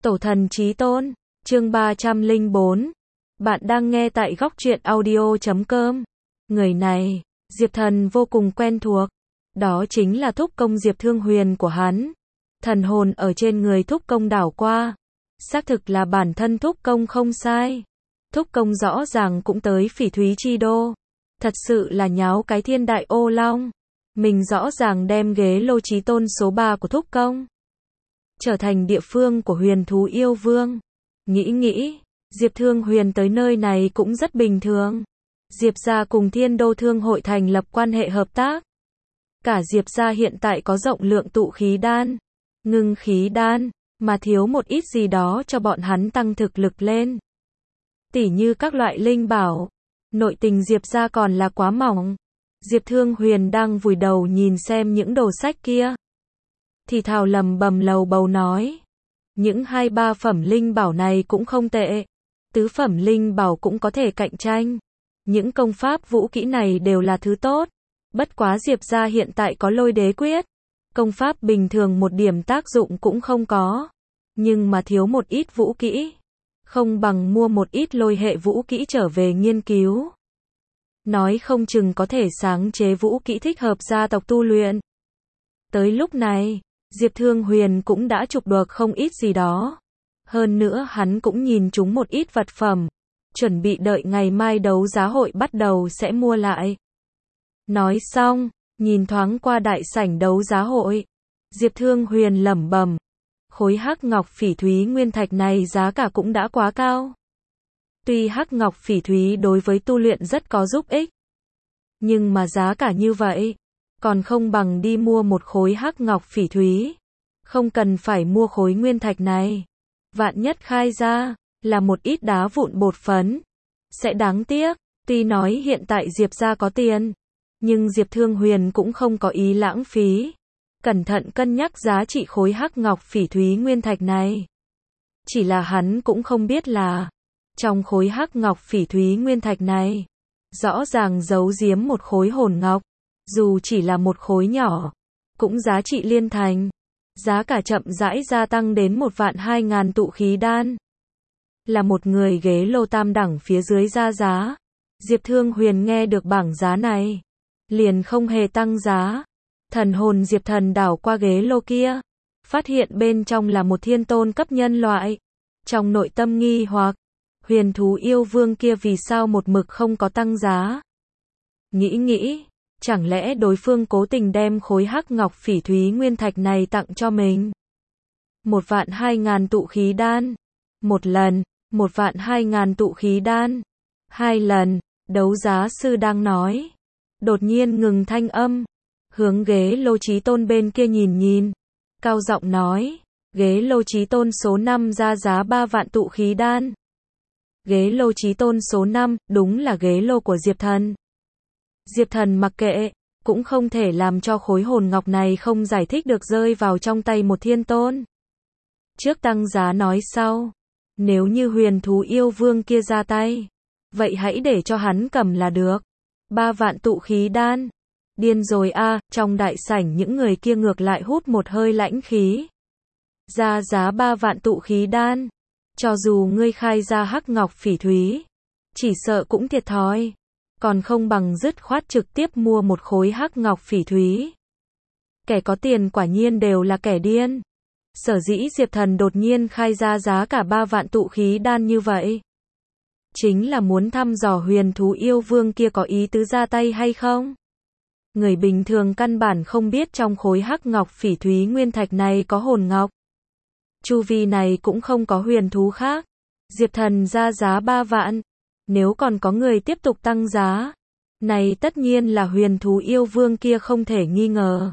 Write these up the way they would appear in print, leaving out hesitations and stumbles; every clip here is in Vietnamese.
Tổ thần chí tôn, chương 304. Bạn đang nghe tại góc truyện audio.com. Người này, Diệp Thần vô cùng quen thuộc. Đó chính là thúc công Diệp Thương Huyền của hắn. Thần hồn ở trên người thúc công đảo qua. Xác thực là bản thân thúc công không sai. Thúc công rõ ràng cũng tới Phỉ Thúy Chi Đô. Thật sự là nháo cái thiên đại ô long. Mình rõ ràng đem ghế lô chí tôn số 3 của thúc công trở thành địa phương của huyền thú yêu vương. Nghĩ, Diệp Thương Huyền tới nơi này cũng rất bình thường. Diệp gia cùng Thiên Đô Thương hội thành lập quan hệ hợp tác. Cả Diệp gia hiện tại có rộng lượng tụ khí đan, ngưng khí đan, mà thiếu một ít gì đó cho bọn hắn tăng thực lực lên. Tỉ như các loại linh bảo, nội tình Diệp gia còn là quá mỏng. Diệp Thương Huyền đang vùi đầu nhìn xem những đồ sách kia. Thì thào lầm bầm lầu bầu nói. Những 2-3 phẩm linh bảo này cũng không tệ. Tứ phẩm linh bảo cũng có thể cạnh tranh. Những công pháp vũ kỹ này đều là thứ tốt. Bất quá Diệp gia hiện tại có Lôi Đế Quyết. Công pháp bình thường một điểm tác dụng cũng không có. Nhưng mà thiếu một ít vũ kỹ. Không bằng mua một ít lôi hệ vũ kỹ trở về nghiên cứu. Nói không chừng có thể sáng chế vũ kỹ thích hợp gia tộc tu luyện. Tới lúc này, Diệp Thương Huyền cũng đã chụp được không ít gì đó. Hơn nữa hắn cũng nhìn chúng một ít vật phẩm. Chuẩn bị đợi ngày mai đấu giá hội bắt đầu sẽ mua lại. Nói xong, nhìn thoáng qua đại sảnh đấu giá hội. Diệp Thương Huyền lẩm bẩm. Khối hắc ngọc phỉ thúy nguyên thạch này giá cả cũng đã quá cao. Tuy hắc ngọc phỉ thúy đối với tu luyện rất có giúp ích. Nhưng mà giá cả như vậy, còn không bằng đi mua một khối hắc ngọc phỉ thúy. Không cần phải mua khối nguyên thạch này. Vạn nhất khai ra, là một ít đá vụn bột phấn. Sẽ đáng tiếc, tuy nói hiện tại Diệp gia có tiền. Nhưng Diệp Thương Huyền cũng không có ý lãng phí. Cẩn thận cân nhắc giá trị khối hắc ngọc phỉ thúy nguyên thạch này. Chỉ là hắn cũng không biết là trong khối hắc ngọc phỉ thúy nguyên thạch này, rõ ràng giấu giếm một khối hồn ngọc, dù chỉ là một khối nhỏ, cũng giá trị liên thành. Giá cả chậm rãi gia tăng đến 1.200.000 tụ khí đan. Là một người ghế lô tam đẳng phía dưới ra giá. Diệp Thương Huyền nghe được bảng giá này, liền không hề tăng giá. Thần hồn Diệp Thần đảo qua ghế lô kia, phát hiện bên trong là một thiên tôn cấp nhân loại. Trong nội tâm nghi hoặc, huyền thú yêu vương kia vì sao một mực không có tăng giá. Nghĩ, chẳng lẽ đối phương cố tình đem khối hắc ngọc phỉ thúy nguyên thạch này tặng cho mình. 1.200.000 tụ khí đan. Một lần, 1.200.000 tụ khí đan. 2 lần, đấu giá sư đang nói. Đột nhiên ngừng thanh âm. Hướng ghế lô chí tôn bên kia nhìn. Cao giọng nói. Ghế lô chí tôn số 5 ra giá 3 vạn tụ khí đan. Ghế lô chí tôn số 5, đúng là ghế lô của Diệp Thần. Diệp Thần mặc kệ, cũng không thể làm cho khối hồn ngọc này không giải thích được rơi vào trong tay một thiên tôn. Trước tăng giá nói sau. Nếu như huyền thú yêu vương kia ra tay, vậy hãy để cho hắn cầm là được. 3 vạn tụ khí đan. Điên rồi a, trong đại sảnh những người kia ngược lại hút một hơi lãnh khí. Ra giá 3 vạn tụ khí đan. Cho dù ngươi khai ra hắc ngọc phỉ thúy, chỉ sợ cũng thiệt thòi. Còn không bằng dứt khoát trực tiếp mua một khối hắc ngọc phỉ thúy. Kẻ có tiền quả nhiên đều là kẻ điên. Sở dĩ Diệp Thần đột nhiên khai ra giá cả 3 vạn tụ khí đan như vậy, chính là muốn thăm dò huyền thú yêu vương kia có ý tứ ra tay hay không. Người bình thường căn bản không biết trong khối hắc ngọc phỉ thúy nguyên thạch này có hồn ngọc. Chu vi này cũng không có huyền thú khác. Diệp Thần ra giá 3 vạn. Nếu còn có người tiếp tục tăng giá, này tất nhiên là huyền thú yêu vương kia không thể nghi ngờ.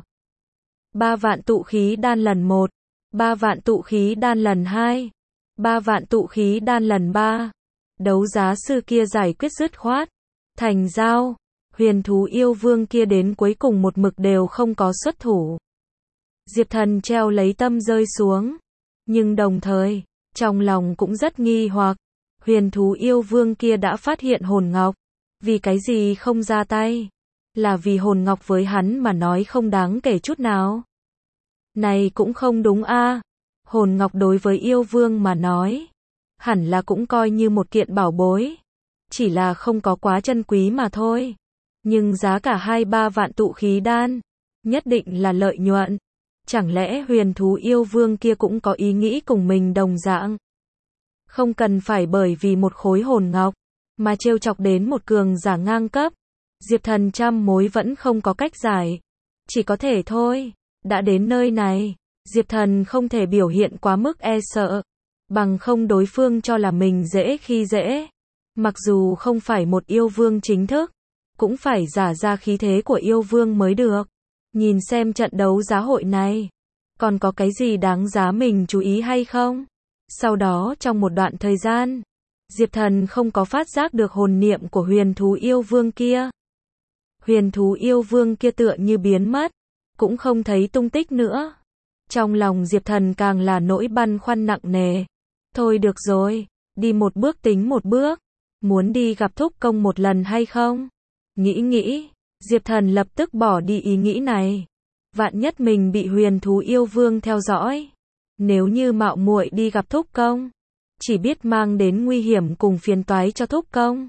3 vạn tụ khí đan lần 1, 3 vạn tụ khí đan lần 2, 3 vạn tụ khí đan lần 3. Đấu giá sư kia giải quyết dứt khoát. Thành giao, huyền thú yêu vương kia đến cuối cùng một mực đều không có xuất thủ. Diệp Thần treo lấy tâm rơi xuống. Nhưng đồng thời, trong lòng cũng rất nghi hoặc. Huyền thú yêu vương kia đã phát hiện hồn ngọc. Vì cái gì không ra tay? Là vì hồn ngọc với hắn mà nói không đáng kể chút nào. Này cũng không đúng a. Hồn ngọc đối với yêu vương mà nói, hẳn là cũng coi như một kiện bảo bối. Chỉ là không có quá chân quý mà thôi. Nhưng giá cả 2-3 vạn tụ khí đan, nhất định là lợi nhuận. Chẳng lẽ huyền thú yêu vương kia cũng có ý nghĩ cùng mình đồng dạng? Không cần phải bởi vì một khối hồn ngọc, mà trêu chọc đến một cường giả ngang cấp. Diệp Thần trăm mối vẫn không có cách giải. Chỉ có thể thôi, đã đến nơi này, Diệp Thần không thể biểu hiện quá mức e sợ. Bằng không đối phương cho là mình dễ khi dễ. Mặc dù không phải một yêu vương chính thức, cũng phải giả ra khí thế của yêu vương mới được. Nhìn xem trận đấu giá hội này, còn có cái gì đáng giá mình chú ý hay không? Sau đó trong một đoạn thời gian, Diệp Thần không có phát giác được hồn niệm của huyền thú yêu vương kia. Huyền thú yêu vương kia tựa như biến mất, cũng không thấy tung tích nữa. Trong lòng Diệp Thần càng là nỗi băn khoăn nặng nề. Thôi được rồi, đi một bước tính một bước. Muốn đi gặp thúc công một lần hay không? Nghĩ, Diệp Thần lập tức bỏ đi ý nghĩ này. Vạn nhất mình bị huyền thú yêu vương theo dõi. Nếu như mạo muội đi gặp thúc công, chỉ biết mang đến nguy hiểm cùng phiền toái cho thúc công.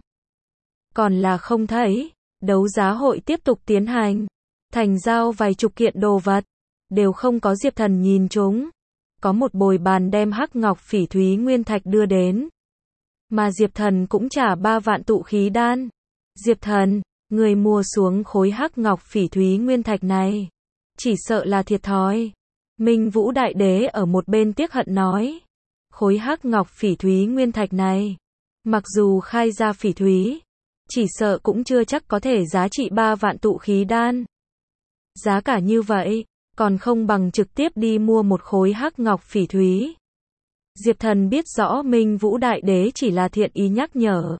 Còn là không thấy, đấu giá hội tiếp tục tiến hành. Thành giao vài chục kiện đồ vật, đều không có Diệp Thần nhìn chúng. Có một bồi bàn đem hắc ngọc phỉ thúy nguyên thạch đưa đến. Mà Diệp Thần cũng trả 3 vạn tụ khí đan. Diệp Thần, người mua xuống khối hắc ngọc phỉ thúy nguyên thạch này, chỉ sợ là thiệt thòi. Minh Vũ Đại Đế ở một bên tiếc hận nói, khối hắc ngọc phỉ thúy nguyên thạch này, mặc dù khai ra phỉ thúy, chỉ sợ cũng chưa chắc có thể giá trị 3 vạn tụ khí đan. Giá cả như vậy, còn không bằng trực tiếp đi mua một khối hắc ngọc phỉ thúy. Diệp Thần biết rõ Minh Vũ Đại Đế chỉ là thiện ý nhắc nhở.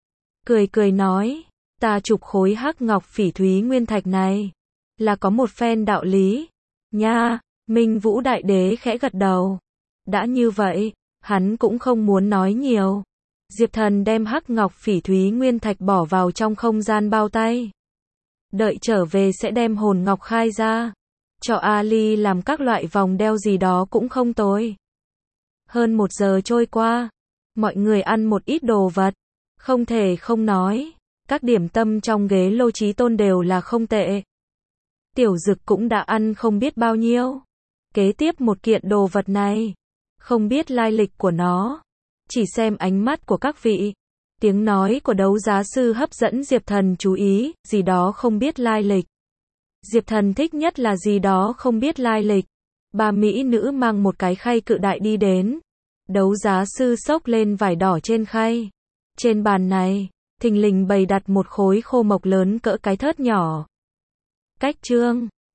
Cười nói, ta chụp khối hắc ngọc phỉ thúy nguyên thạch này, là có một phen đạo lý. Nha, Minh Vũ Đại Đế khẽ gật đầu. Đã như vậy, hắn cũng không muốn nói nhiều. Diệp Thần đem hắc ngọc phỉ thúy nguyên thạch bỏ vào trong không gian bao tay. Đợi trở về sẽ đem hồn ngọc khai ra. Cho Ali làm các loại vòng đeo gì đó cũng không tồi. Hơn 1 giờ trôi qua, mọi người ăn một ít đồ vật. Không thể không nói, các điểm tâm trong ghế Lô Chí Tôn đều là không tệ. Tiểu Dực cũng đã ăn không biết bao nhiêu. Kế tiếp một kiện đồ vật này, không biết lai lịch của nó. Chỉ xem ánh mắt của các vị. Tiếng nói của đấu giá sư hấp dẫn Diệp Thần chú ý, gì đó không biết lai lịch. Diệp Thần thích nhất là gì đó không biết lai lịch. 3 mỹ nữ mang một cái khay cự đại đi đến. Đấu giá sư xốc lên vải đỏ trên khay. Trên bàn này, thình lình bày đặt một khối khô mộc lớn cỡ cái thớt nhỏ. Cách chương